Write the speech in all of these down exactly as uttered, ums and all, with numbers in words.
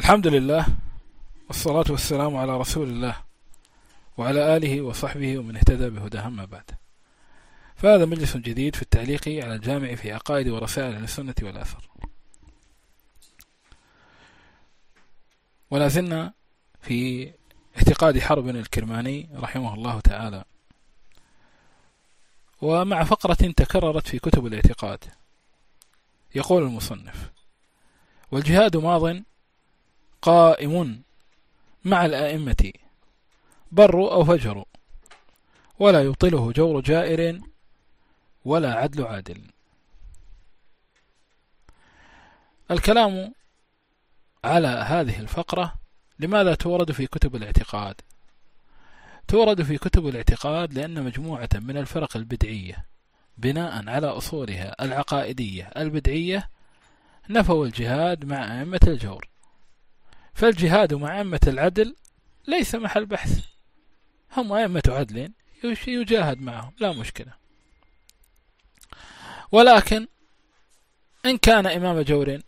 الحمد لله والصلاة والسلام على رسول الله وعلى آله وصحبه ومن اهتدى بهداه، أما بعد. فهذا مجلس جديد في التعليق على الجامع في عقائد ورسائل أهل السنة والأثر، ولا زلنا في اعتقاد حرب الكرماني رحمه الله تعالى، ومع فقرة تكررت في كتب الاعتقاد. يقول المصنف: والجهاد ماض قائم مع الآئمة بروا أو فجروا، ولا يبطله جور جائر ولا عدل عادل. الكلام على هذه الفقرة لماذا تورد في كتب الاعتقاد؟ تورد في كتب الاعتقاد لأن مجموعة من الفرق البدعية بناء على أصولها العقائدية البدعية نفوا الجهاد مع أئمة الجور، فالجهاد مع أئمة العدل ليس محل بحث، هم أئمة عدل يجاهد معهم لا مشكلة. ولكن إن كان إمام جور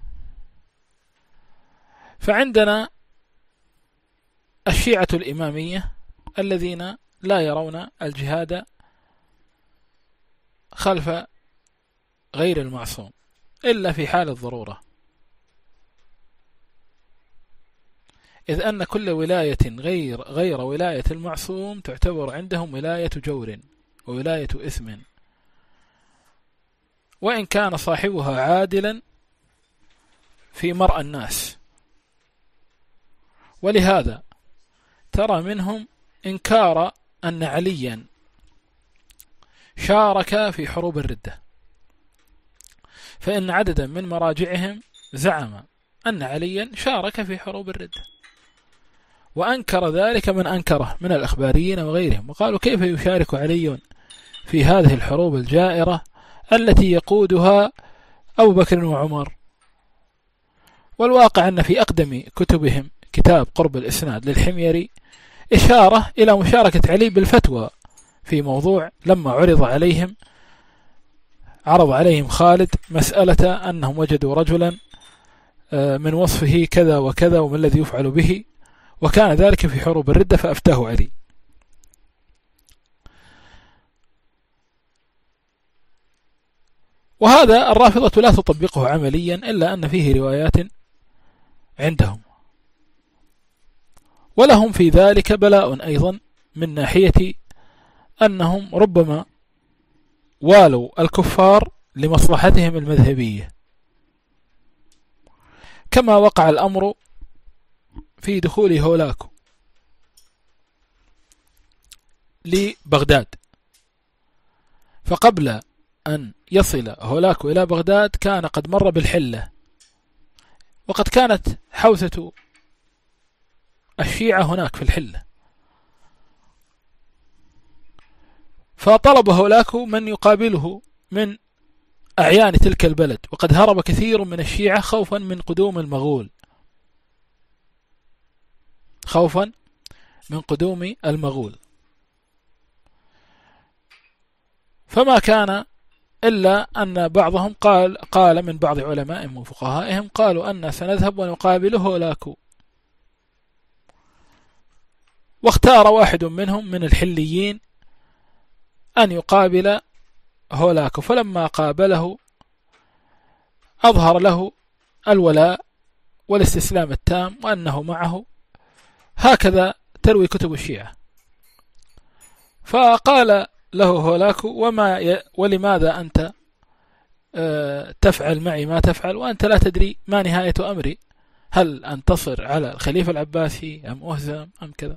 فعندنا الشيعة الإمامية الذين لا يرون الجهاد خلف غير المعصوم إلا في حال الضرورة، إذ أن كل ولاية غير غير ولاية المعصوم تعتبر عندهم ولاية جور وولاية إثم، وإن كان صاحبها عادلا في مرأى الناس. ولهذا ترى منهم إنكار أن عليا شارك في حروب الردة، فإن عددا من مراجعهم زعم أن عليا شارك في حروب الردة، وأنكر ذلك من أنكره من الأخباريين وغيرهم، وقالوا: كيف يشارك علي في هذه الحروب الجائرة التي يقودها أبو بكر وعمر؟ والواقع أن في أقدم كتبهم كتاب قرب الإسناد للحميري إشارة إلى مشاركة علي بالفتوى في موضوع لما عرض عليهم عرض عليهم خالد مسألة أنهم وجدوا رجلا من وصفه كذا وكذا وما الذي يفعل به، وكان ذلك في حروب الردة فأفتاه علي. وهذا الرافضة لا تطبقه عمليا إلا أن فيه روايات عندهم، ولهم في ذلك بلاء أيضا من ناحية أنهم ربما والوا الكفار لمصلحتهم المذهبية، كما وقع الأمر في دخول هولاكو لبغداد. فقبل أن يصل هولاكو إلى بغداد كان قد مر بالحلة، وقد كانت حوثة الشيعة هناك في الحلة، فطلب هولاكو من يقابله من أعيان تلك البلد، وقد هرب كثير من الشيعة خوفا من قدوم المغول خوفا من قدوم المغول فما كان إلا أن بعضهم قال قال من بعض علمائهم وفقهائهم قالوا أن سنذهب ونقابل هولاكو، واختار واحد منهم من الحليين أن يقابل هولاكو، فلما قابله أظهر له الولاء والاستسلام التام وأنه معه، هكذا تروي كتب الشيعة. فقال له هولاكو: وما ي... ولماذا أنت أه تفعل معي ما تفعل وأنت لا تدري ما نهاية أمري؟ هل أنتصر على الخليفة العباسي أم أهزم أم كذا؟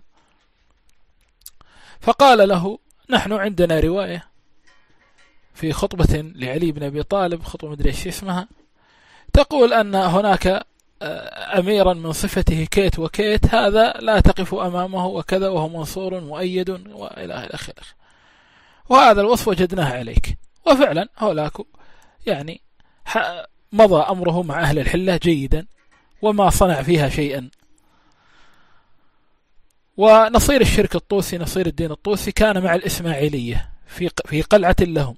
فقال له: نحن عندنا رواية في خطبة لعلي بن أبي طالب، خطبة مدري ايش اسمها، تقول أن هناك أميرا من صفته كيت وكيت، هذا لا تقف أمامه وكذا، وهو منصور مؤيد وإلى آخره، وهذا الوصف وجدناه عليك. وفعلا هولاكو يعني مضى أمره مع أهل الحلة جيدا وما صنع فيها شيئا. ونصير الشرك الطوسي نصير الدين الطوسي كان مع الإسماعيلية في في قلعة لهم،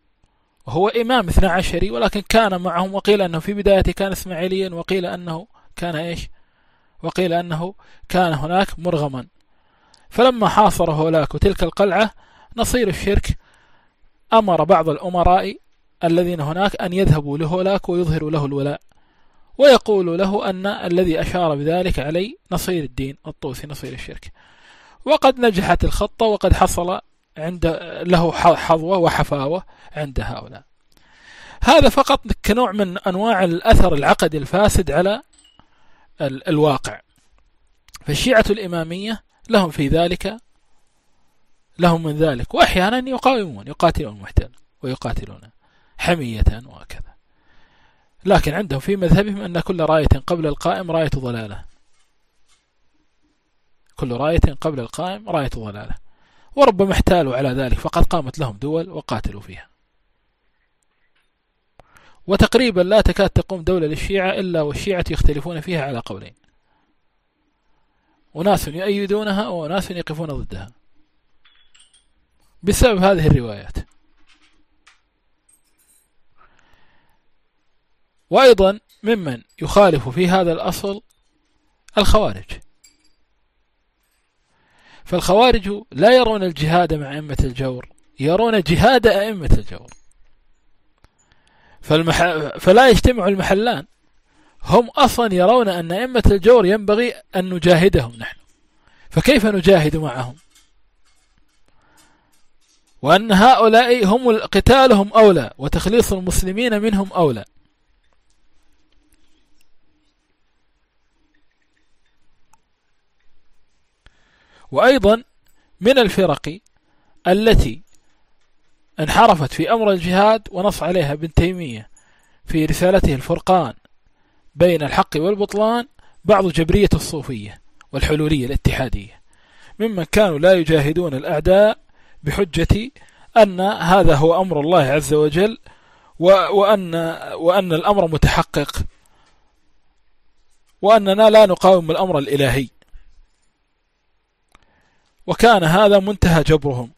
وهو إمام اثنى عشري ولكن كان معهم، وقيل أنه في بدايته كان إسماعيليا وقيل أنه كان إيش؟ وقيل أنه كان هناك مرغما، فلما حاصر هولاك تلك القلعة نصير الشرك أمر بعض الأمراء الذين هناك أن يذهبوا لهولاك ويظهروا له الولاء، ويقول له أن الذي أشار بذلك علي نصير الدين الطوسي نصير الشرك. وقد نجحت الخطة، وقد حصل عند له حظوة وحفاوة عند هؤلاء. هذا فقط كنوع من أنواع الأثر العقدي الفاسد على الواقع. فالشيعة الإمامية لهم في ذلك لهم من ذلك، وأحيانا يقاومون يقاتلون المحتل ويقاتلون حمية وكذا، لكن عندهم في مذهبهم أن كل راية قبل القائم راية ضلالة، كل راية قبل القائم راية ضلالة، وربما احتالوا على ذلك فقد قامت لهم دول وقاتلوا فيها. وتقريبا لا تكاد تقوم دولة للشيعة إلا والشيعة يختلفون فيها على قولين، وناس يؤيدونها وناس يقفون ضدها بسبب هذه الروايات. وأيضا ممن يخالف في هذا الأصل الخوارج، فالخوارج لا يرون الجهاد مع أئمة الجور، يرون جهاد أئمة الجور، فالمح... فلا يجتمع المحلان. هم أصلا يرون أن أئمة الجور ينبغي أن نجاهدهم نحن، فكيف نجاهد معهم؟ وأن هؤلاء هم قتالهم أولى وتخليص المسلمين منهم أولى. وأيضا من الفرق التي انحرفت في أمر الجهاد ونص عليها ابن تيمية في رسالته الفرقان بين الحق والبطلان بعض جبرية الصوفية والحلولية الاتحادية، ممن كانوا لا يجاهدون الأعداء بحجة أن هذا هو أمر الله عز وجل، وأن, وأن الأمر متحقق، وأننا لا نقاوم الأمر الإلهي. وكان هذا منتهى جبرهم،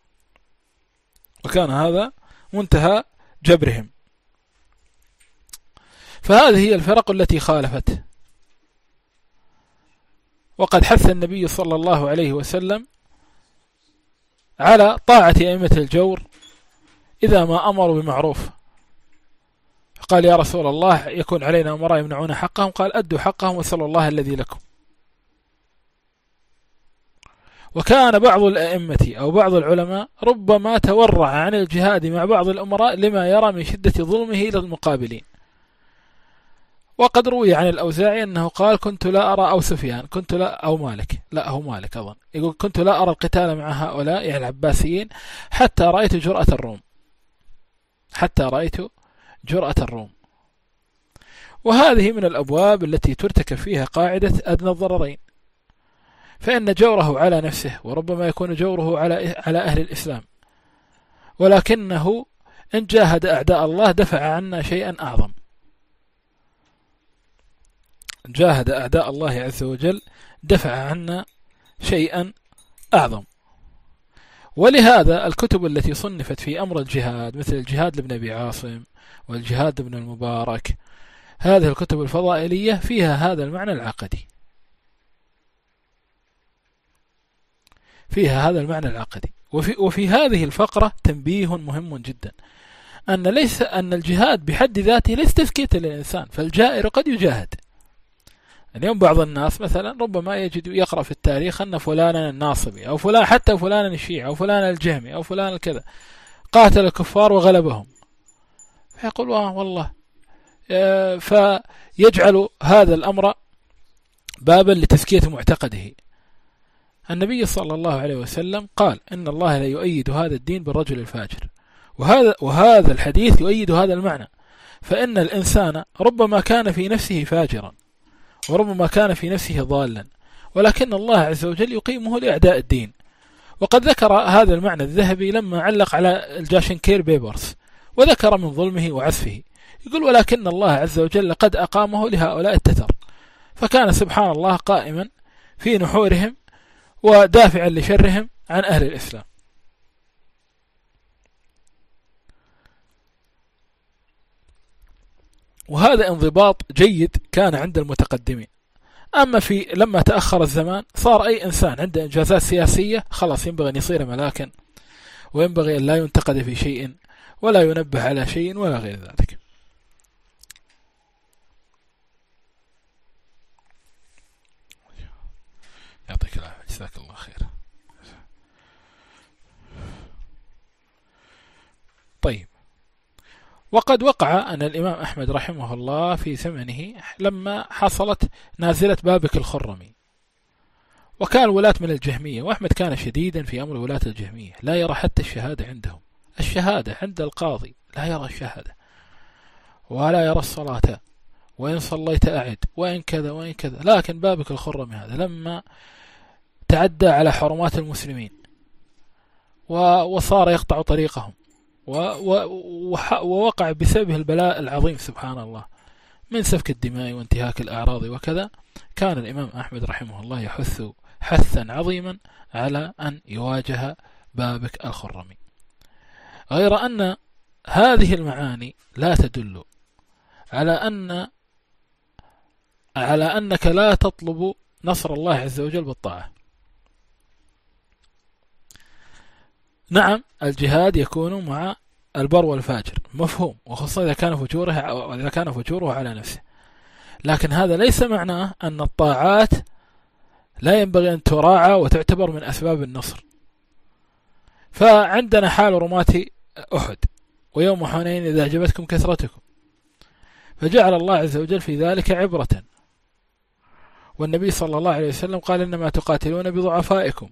وكان هذا منتهى جبرهم. فهذه هي الفرق التي خالفت. وقد حث النبي صلى الله عليه وسلم على طاعة أئمة الجور إذا ما أمروا بمعروف. قال يا رسول الله يكون علينا أمراء يمنعون حقهم، قال أدوا حقهم وصلوا الله الذي لكم. وكان بعض الأئمة أو بعض العلماء ربما تورع عن الجهاد مع بعض الأمراء لما يرى من شدة ظلمه للمقابلين. وقد روي عن الأوزاعي أنه قال كنت لا أرى، أو سفيان كنت لا، أو مالك، لا هو مالك أظن، يقول كنت لا أرى القتال مع هؤلاء يعني العباسيين حتى رأيت جرأة الروم، حتى رأيت جرأة الروم. وهذه من الأبواب التي ترتكب فيها قاعدة أدنى الضررين، فإن جوره على نفسه وربما يكون جوره على على أهل الإسلام، ولكنه إن جاهد أعداء الله دفع عنا شيئا أعظم، جاهد أعداء الله عز وجل دفع عنا شيئا أعظم. ولهذا الكتب التي صنفت في أمر الجهاد مثل الجهاد لابن أبي عاصم والجهاد لابن المبارك، هذه الكتب الفضائلية فيها هذا المعنى العقدي، فيها هذا المعنى العقدي. وفي, وفي هذه الفقرة تنبيه مهم جدا، أن ليس أن الجهاد بحد ذاته ليس تزكية للإنسان، فالجائر قد يجاهد. اليوم بعض الناس مثلا ربما يجد يقرأ في التاريخ أن فلانا الناصبي أو فلان حتى فلانا الشيعي أو فلان الجهمي أو فلان الكذا قاتل الكفار وغلبهم، فيقول والله، فيجعل هذا الأمر بابا لتزكية معتقده. النبي صلى الله عليه وسلم قال إن الله لا يؤيد هذا الدين بالرجل الفاجر، وهذا وهذا الحديث يؤيد هذا المعنى، فإن الإنسان ربما كان في نفسه فاجرا وربما كان في نفسه ضالا، ولكن الله عز وجل يقيمه لأعداء الدين. وقد ذكر هذا المعنى الذهبي لما علق على الجاشنكير بيبرس وذكر من ظلمه وعسفه، يقول ولكن الله عز وجل قد أقامه لهؤلاء التتر، فكان سبحان الله قائما في نحورهم ودافعا لشرهم عن أهل الإسلام. وهذا انضباط جيد كان عند المتقدمين. أما في لما تأخر الزمان صار أي إنسان عنده إنجازات سياسية خلاص ينبغي أن يصير ملاكا، وينبغي أن لا ينتقد في شيء ولا ينبه على شيء ولا غير ذلك. يعطيك العافية، جزاك الله خير. طيب، وقد وقع أن الإمام أحمد رحمه الله في زمنه لما حصلت نازلة بابك الخرمي، وكان الولاة من الجهمية، وأحمد كان شديدا في أمر ولاة الجهمية، لا يرى حتى الشهادة عندهم، الشهادة عند القاضي لا يرى الشهادة ولا يرى الصلاة، وإن صليت أعد وإن كذا وإن كذا. لكن بابك الخرمي هذا لما تعدى على حرمات المسلمين وصار يقطع طريقهم ووقع بسببه البلاء العظيم سبحان الله من سفك الدماء وانتهاك الأعراض وكذا، كان الإمام أحمد رحمه الله يحث حثا عظيما على أن يواجه بابك الخرمي، غير أن هذه المعاني لا تدل على أن على أنك لا تطلب نصر الله عز وجل بالطاعة. نعم الجهاد يكون مع البر والفاجر مفهوم، وخاصة إذا كان فجوره إذا كان فجوره على نفسه، لكن هذا ليس معناه أن الطاعات لا ينبغي أن تراعى وتعتبر من أسباب النصر. فعندنا حال رماة أحد ويوم حنين إذا أعجبتكم كثرتكم، فجعل الله عز وجل في ذلك عبرة، والنبي صلى الله عليه وسلم قال إنما تقاتلون بضعفائكم.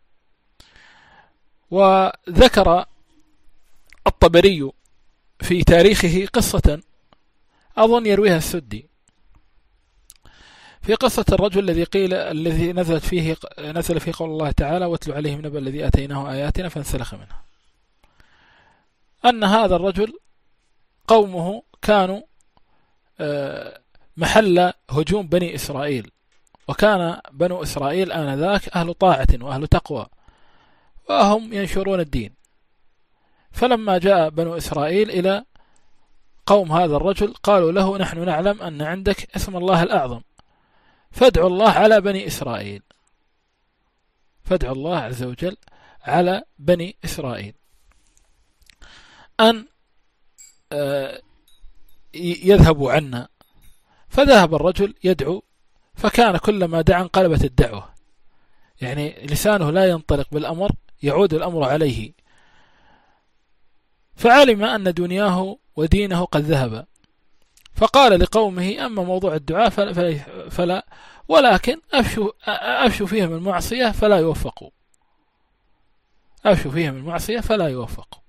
وذكر الطبري في تاريخه قصة أظن يرويها السدي في قصة الرجل الذي قيل الذي نزلت فيه نزل فيه قول الله تعالى واتل عليهم نبأ الذي أتيناه آياتنا فانسلخ منها، أن هذا الرجل قومه كانوا محل هجوم بني إسرائيل، وكان بنو إسرائيل آنذاك أهل طاعة وأهل تقوى وهم ينشرون الدين. فلما جاء بنو إسرائيل إلى قوم هذا الرجل قالوا له نحن نعلم أن عندك اسم الله الأعظم، فادعوا الله على بني إسرائيل، فادعوا الله عز وجل على بني إسرائيل أن يذهبوا عنا. فذهب الرجل يدعو، فكان كلما دعا انقلبت الدعوة، يعني لسانه لا ينطلق بالأمر، يعود الأمر عليه، فعلم أن دنياه ودينه قد ذهب، فقال لقومه أما موضوع الدعاء فلا, فلا ولكن أفشوا, أفشوا فيهم المعصية فلا يوفقوا، أفشوا فيهم المعصية فلا يوفقوا.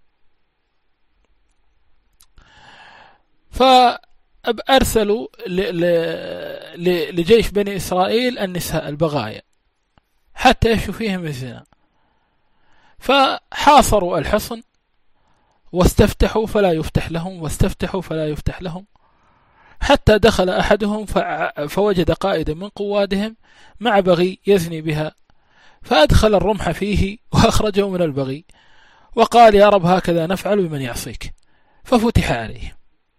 فأرسلوا لجيش بني إسرائيل النساء البغايا حتى يفشوا فيهم الزنا، فحاصروا الحصن واستفتحوا فلا يفتح لهم واستفتحوا فلا يفتح لهم، حتى دخل أحدهم فوجد قائدا من قوادهم مع بغي يزني بها، فأدخل الرمح فيه وأخرجه من البغي وقال يا رب هكذا نفعل بمن يعصيك، ففتح عليه.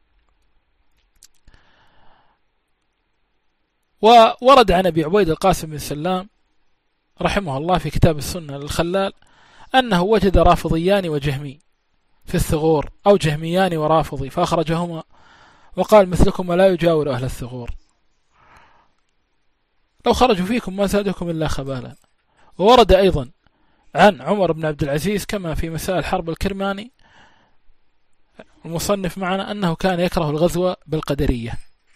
وورد عن أبي عبيد القاسم بن سلام رحمه الله في كتاب السنة للخلال أنه وجد رافضيان وجهمي في الثغور أو جهميان ورافضي فأخرجهما وقال مثلكم لا يجاور أهل الثغور، لو خرجوا فيكم ما زادكم إلا خبالا. وورد أيضا عن عمر بن عبد العزيز كما في مسائل حرب الكرماني المصنف معنا أنه كان يكره الغزو بالقدرية،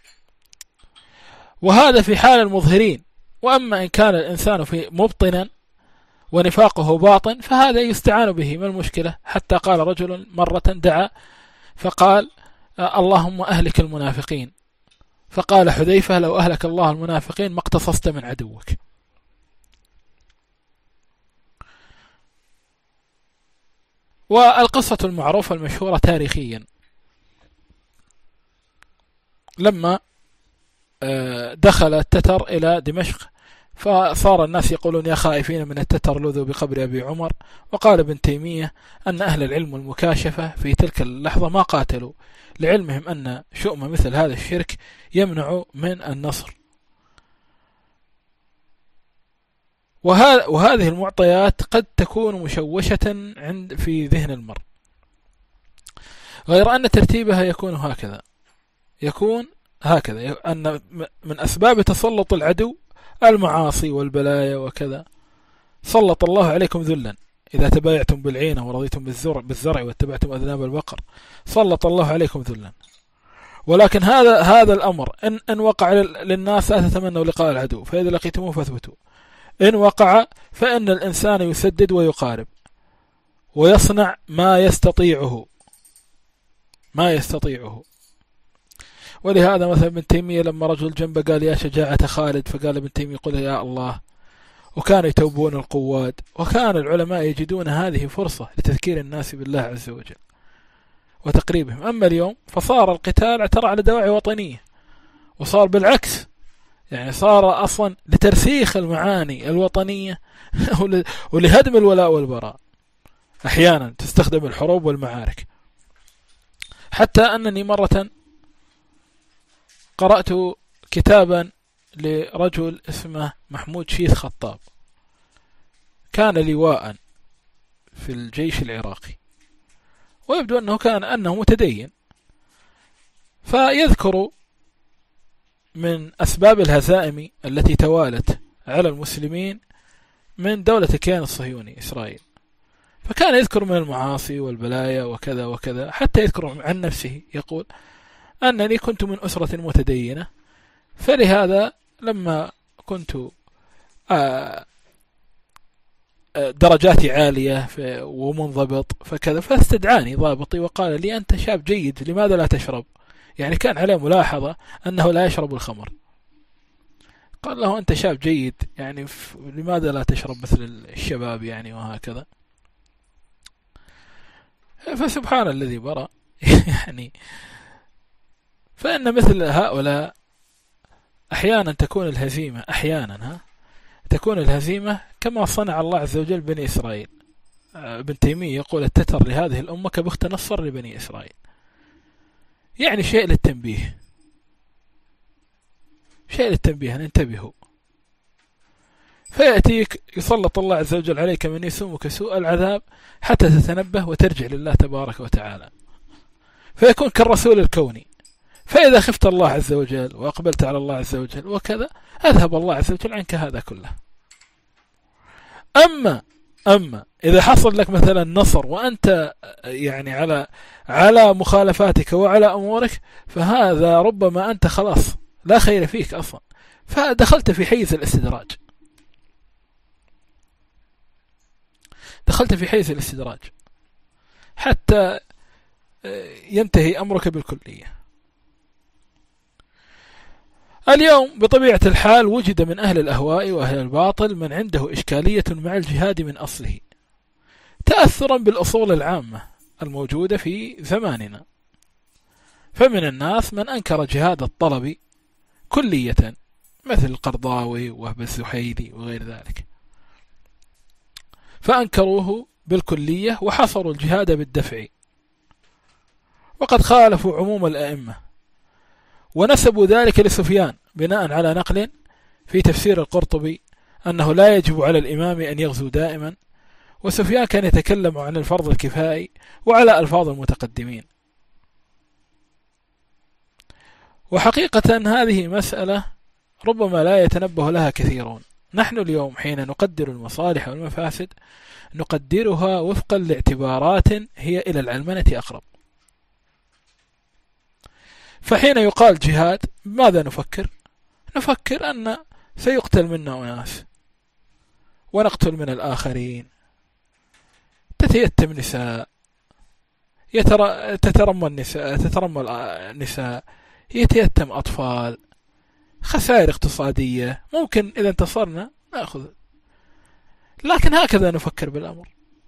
وهذا في حال المظهرين. وأما إن كان الإنسان في مبطنا ونفاقه باطن فهذا يستعان به، ما المشكلة؟ حتى قال رجل مرة دعا فقال اللهم أهلك المنافقين، فقال حذيفة لو أهلك الله المنافقين ما اقتصصت من عدوك. والقصة المعروفة المشهورة تاريخيا لما دخل التتر إلى دمشق فصار الناس يقولون يا خائفين من التتر لذوا بقبر أبي عمر. وقال ابن تيمية أن أهل العلم والمكاشفة في تلك اللحظة ما قاتلوا، لعلمهم أن شؤم مثل هذا الشرك يمنع من النصر. وهذه المعطيات قد تكون مشوشة عند في ذهن المرء، غير أن ترتيبها يكون هكذا يكون هكذا أن من أسباب تسلط العدو المعاصي والبلايا وكذا. سلط الله عليكم ذلا إذا تبايعتم بالعينة ورضيتم بالزرع, بالزرع واتبعتم أذناب البقر، سلط الله عليكم ذلا. ولكن هذا هذا الأمر إن, إن وقع للناس لا تتمنوا لقاء العدو، فإذا لقيتموه فاثبتوا. إن وقع فإن الإنسان يسدد ويقارب ويصنع ما يستطيعه ما يستطيعه ولهذا مثلا ابن تيمية لما رجل جنبه قال يا شجاعة خالد، فقال ابن تيمية قل يا الله، وكانوا يتوبون القواد. وكان العلماء يجدون هذه فرصة لتذكير الناس بالله عز وجل وتقريبهم. أما اليوم فصار القتال اعترى على دواعي وطنية، وصار بالعكس، يعني صار أصلا لترسيخ المعاني الوطنية ولهدم الولاء والبراء. أحيانا تستخدم الحروب والمعارك، حتى أنني مرة قرأت كتابا لرجل اسمه محمود شيث خطاب، كان لواء في الجيش العراقي، ويبدو أنه كان أنه متدين. فيذكر من أسباب الهزائم التي توالت على المسلمين من دولة الكيان الصهيوني إسرائيل، فكان يذكر من المعاصي والبلايا وكذا وكذا، حتى يذكر عن نفسه يقول أنني كنت من أسرة متدينة، فلهذا لما كنت درجاتي عالية ومنضبط فكذا، فاستدعاني ضابطي وقال لي أنت شاب جيد لماذا لا تشرب؟ يعني كان عليه ملاحظة أنه لا يشرب الخمر. قال له أنت شاب جيد يعني لماذا لا تشرب مثل الشباب يعني وهكذا. فسبحان الذي برأ يعني. فإن مثل هؤلاء أحيانا تكون الهزيمة أحيانا ها تكون الهزيمة كما صنع الله عز وجل بني إسرائيل. ابن تيمية يقول التتر لهذه الأمة كبخت نصر لبني إسرائيل، يعني شيء للتنبيه شيء للتنبيه أن انتبهوا. فيأتيك يسلط الله عز وجل عليك من يسومك سوء العذاب حتى تتنبه وترجع لله تبارك وتعالى، فيكون كالرسول الكوني. فإذا خفت الله عز وجل وأقبلت على الله عز وجل وكذا، أذهب الله عز وجل عنك هذا كله. أما أما إذا حصل لك مثلا نصر وأنت يعني على على مخالفاتك وعلى أمورك، فهذا ربما أنت خلاص لا خير فيك أصلا، فدخلت في حيز الاستدراج دخلت في حيز الاستدراج حتى ينتهي أمرك بالكلية. اليوم بطبيعة الحال وجد من أهل الأهواء وأهل الباطل من عنده إشكالية مع الجهاد من أصله، تأثرا بالأصول العامة الموجودة في زماننا. فمن الناس من أنكر جهاد الطلب كلية مثل القرضاوي وهب الزحيلي وغير ذلك، فأنكروه بالكلية وحصروا الجهاد بالدفع، وقد خالفوا عموم الأئمة، ونسبوا ذلك لسفيان بناء على نقل في تفسير القرطبي أنه لا يجب على الإمام أن يغزو دائما، وسفيان كان يتكلم عن الفرض الكفائي وعلى ألفاظ المتقدمين. وحقيقة هذه مسألة ربما لا يتنبه لها كثيرون. نحن اليوم حين نقدر المصالح والمفاسد نقدرها وفقا لاعتبارات هي إلى العلمنة أقرب. فحين يقال جهاد ماذا نفكر؟ نفكر أن سيقتل منا أناس ونقتل من الآخرين، تتيتم نساء، يتر... تترمى النساء تترمى النساء يتيتم أطفال، خسائر اقتصادية، ممكن إذا انتصرنا نأخذ. لكن هكذا نفكر بالأمر.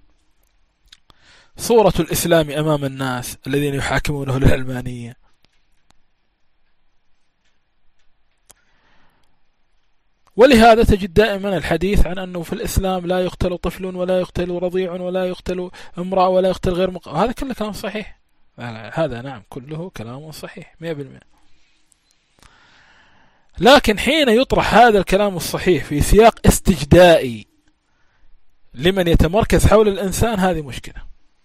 صورة الإسلام أمام الناس الذين يحاكمونه للعلمانية. ولهذا تجد دائما الحديث عن أنه في الإسلام لا يقتل طفل ولا يقتل رضيع ولا يقتل امرأة ولا يقتل غير مقام. هذا كله كلام صحيح، هذا نعم كله كلام صحيح مئة بالمئة. لكن حين يطرح هذا الكلام الصحيح في سياق استجدائي لمن يتمركز حول الإنسان، هذه مشكلة.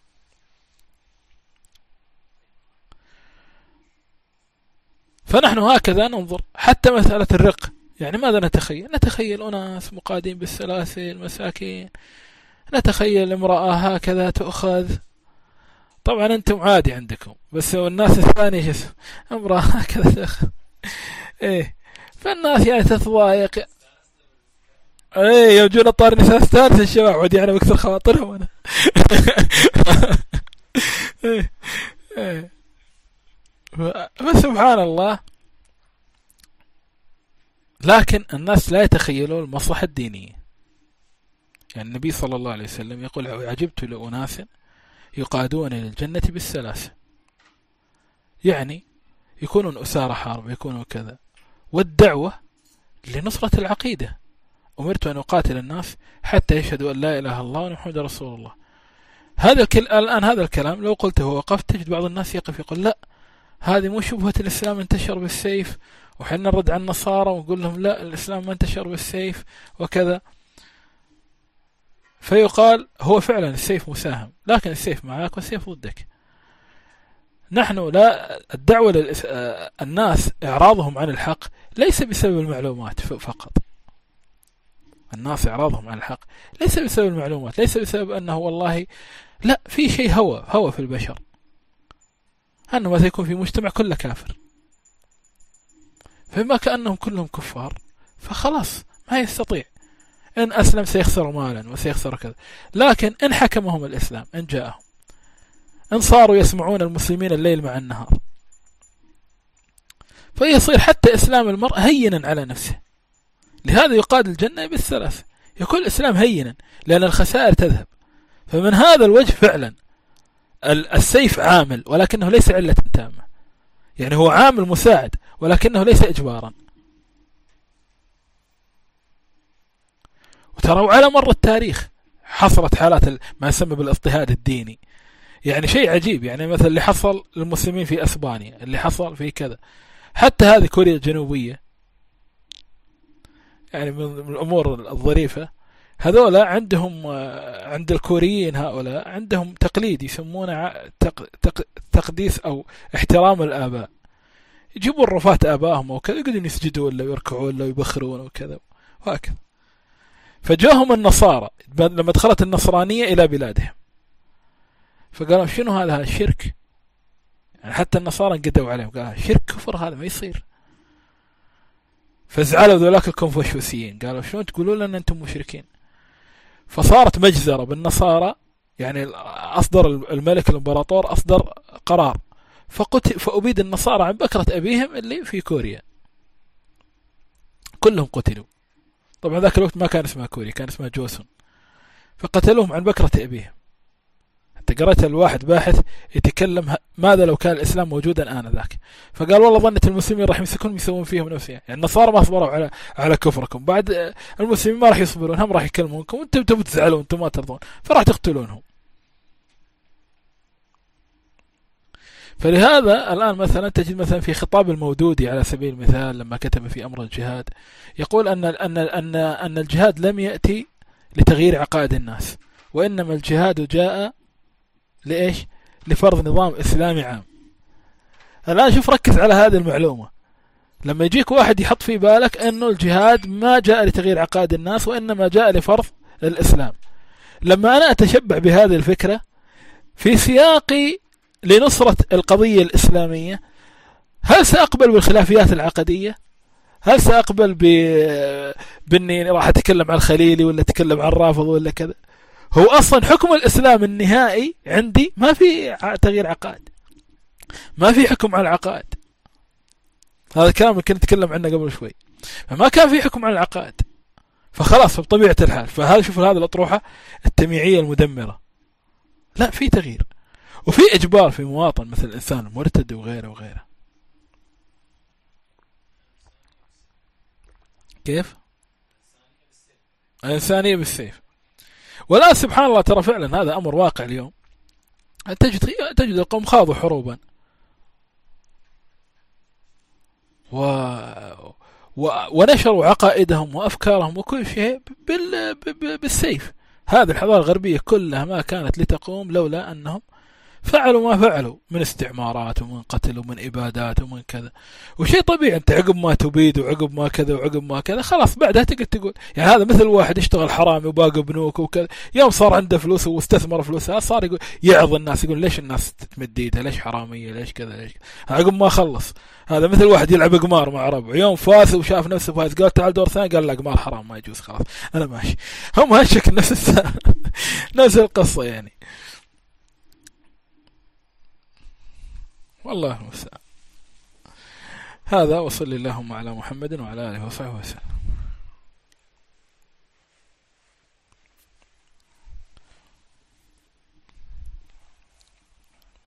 فنحن هكذا ننظر حتى مسألة الرق. يعني ماذا نتخيل؟ نتخيل أناس مقادين بالسلاسل مساكين، نتخيل امرأة هكذا تؤخذ. طبعا أنتم عادي عندكم، بس الناس الثانية امرأة هكذا تأخذ إيه، فالناس يعني تتضايق. ايه يوجون طار نساء ثالث الشباب ودي انا بكثر خواطرهم انا. ايه ايه فسبحان الله. لكن الناس لا يتخيلون المصلحة الدينية. يعني النبي صلى الله عليه وسلم يقول عجبت لأناس يقادون إلى الجنة بالسلاسل، يعني يكونون أسارى حرب، يكونون كذا. والدعوة لنصرة العقيدة، أمرت أن أقاتل الناس حتى يشهدوا أن لا إله إلا الله وأن محمد رسول الله. هذا الكل... الآن هذا الكلام لو قلته ووقفت تجد بعض الناس يقف يقول لا، هذه مو شبهة الإسلام انتشر بالسيف، وحنا نرد على النصارى ونقول لهم لا الإسلام ما انتشر بالسيف وكذا. فيقال هو فعلا السيف مساهم، لكن السيف معك والسيف ضدك. نحن لا، الدعوة للإس... الناس إعراضهم عن الحق ليس بسبب المعلومات فقط. الناس إعراضهم عن الحق ليس بسبب المعلومات، ليس بسبب أنه والله لا، في شيء هوى هوى في البشر، أنه ما سيكون في مجتمع كله كافر، فما كأنهم كلهم كفار فخلاص ما يستطيع، إن أسلم سيخسر مالا وسيخسر كذا. لكن إن حكمهم الإسلام، إن جاءهم، إن صاروا يسمعون المسلمين الليل مع النهار، فيصير حتى إسلام المرء هينا على نفسه. لهذا يقاد الجنة بالثلاث، يكون الإسلام هينا لأن الخسائر تذهب. فمن هذا الوجه فعلا السيف عامل ولكنه ليس علة تامة، يعني هو عامل مساعد ولكنه ليس إجبارا. وتروا على مر التاريخ حصلت حالات ما يسمى بالاضطهاد الديني، يعني شيء عجيب. يعني مثلا اللي حصل للمسلمين في أسبانيا، اللي حصل في كذا، حتى هذه كوريا الجنوبية، يعني من الأمور الظريفة. هذولا عندهم عند الكوريين هؤلاء عندهم تقليد يسمونه تقديس أو احترام الآباء. يجيبون رفات آبائهم وكذا، يقدرون يسجدون ولا يركعون ولا يبخرون وكذا وهكذا. فجاهم النصارى لما دخلت النصرانية إلى بلادهم، فقالوا شنو هذا الشرك؟ يعني حتى النصارى انقدوا عليهم، قالوا شرك كفر هذا ما يصير. فزعلوا ذولاك الكونفوشيوسيين، قالوا شلون تقولون لنا أنتم مشركين؟ فصارت مجزرة بالنصارى، يعني أصدر الملك الإمبراطور أصدر قرار فقتل، فأبيد النصارى عن بكرة أبيهم اللي في كوريا، كلهم قتلوا. طبعا ذاك الوقت ما كان اسمها كوريا، كان اسمها جوسون، فقتلوهم عن بكرة أبيهم. حتى قرأت الواحد باحث يتكلم ماذا لو كان الإسلام موجودا آنذاك، فقال والله ظنت المسلمين راح يمسكون يسوون فيهم نفسهم، يعني النصارى ما صبروا على على كفركم، بعد المسلمين ما راح يصبرون، هم راح يكلمونكم وانتم تبوا تزعلون، انتم ما ترضون، فراح تقتلونهم. فلهذا الآن مثلا تجد مثلا في خطاب المودودي على سبيل المثال لما كتب في أمر الجهاد، يقول أن أن أن أن الجهاد لم يأتي لتغيير عقائد الناس، وإنما الجهاد جاء لإيش؟ لفرض نظام إسلامي عام. الآن شوف ركز على هذه المعلومة، لما يجيك واحد يحط في بالك أنه الجهاد ما جاء لتغيير عقائد الناس وإنما جاء لفرض الإسلام، لما أنا أتشبع بهذه الفكرة في سياقي لنصرة القضية الإسلامية، هل سأقبل بالخلافيات العقدية؟ هل سأقبل ب... بأني راح أتكلم عن الخليلي ولا أتكلم عن الرافض ولا كذا؟ هو أصلا حكم الإسلام النهائي عندي ما في تغيير عقائد، ما في حكم على العقائد. هذا الكلام اللي كنت أتكلم عنه قبل شوي، فما كان في حكم على العقائد، فخلاص بطبيعة الحال. فهذا شوف هذا الأطروحة التمييعية المدمرة، لا في تغيير وفي إجبار في مواطن مثل الإنسان المرتد وغيره وغيره. كيف؟ الإنسانية بالسيف. ولا سبحان الله ترى فعلا هذا أمر واقع اليوم. تجد تجد القوم خاضوا حروبا و... و... ونشروا عقائدهم وأفكارهم وكل شيء بال... ب... بالسيف. هذه الحضارة الغربية كلها ما كانت لتقوم لولا أنهم فعلوا ما فعلوا من استعمارات ومن قتل ومن إبادات ومن كذا. وشيء طبيعي، أنت عقب ما تبيد وعقب ما كذا وعقب ما كذا خلاص بعدها تقدر تقول يعني هذا مثل واحد يشتغل حرامي وباقي بنوك وكذا، يوم صار عنده فلوس واستثمر فلوسها صار يقول يعظ الناس، يقول ليش الناس تمد ايدها، ليش حرامية، ليش كذا ليش كذا. عقب ما خلص هذا مثل واحد يلعب قمار مع ربعه، يوم فاز وشاف نفسه فاز قال تعال دور ثاني قال لا قمار حرام ما يجوز خلاص أنا ماشي. هم هالشكل نفس نفس القصة يعني. والله المستعان. هذا وصل اللهم على محمد وعلى آله وصحبه وسلم.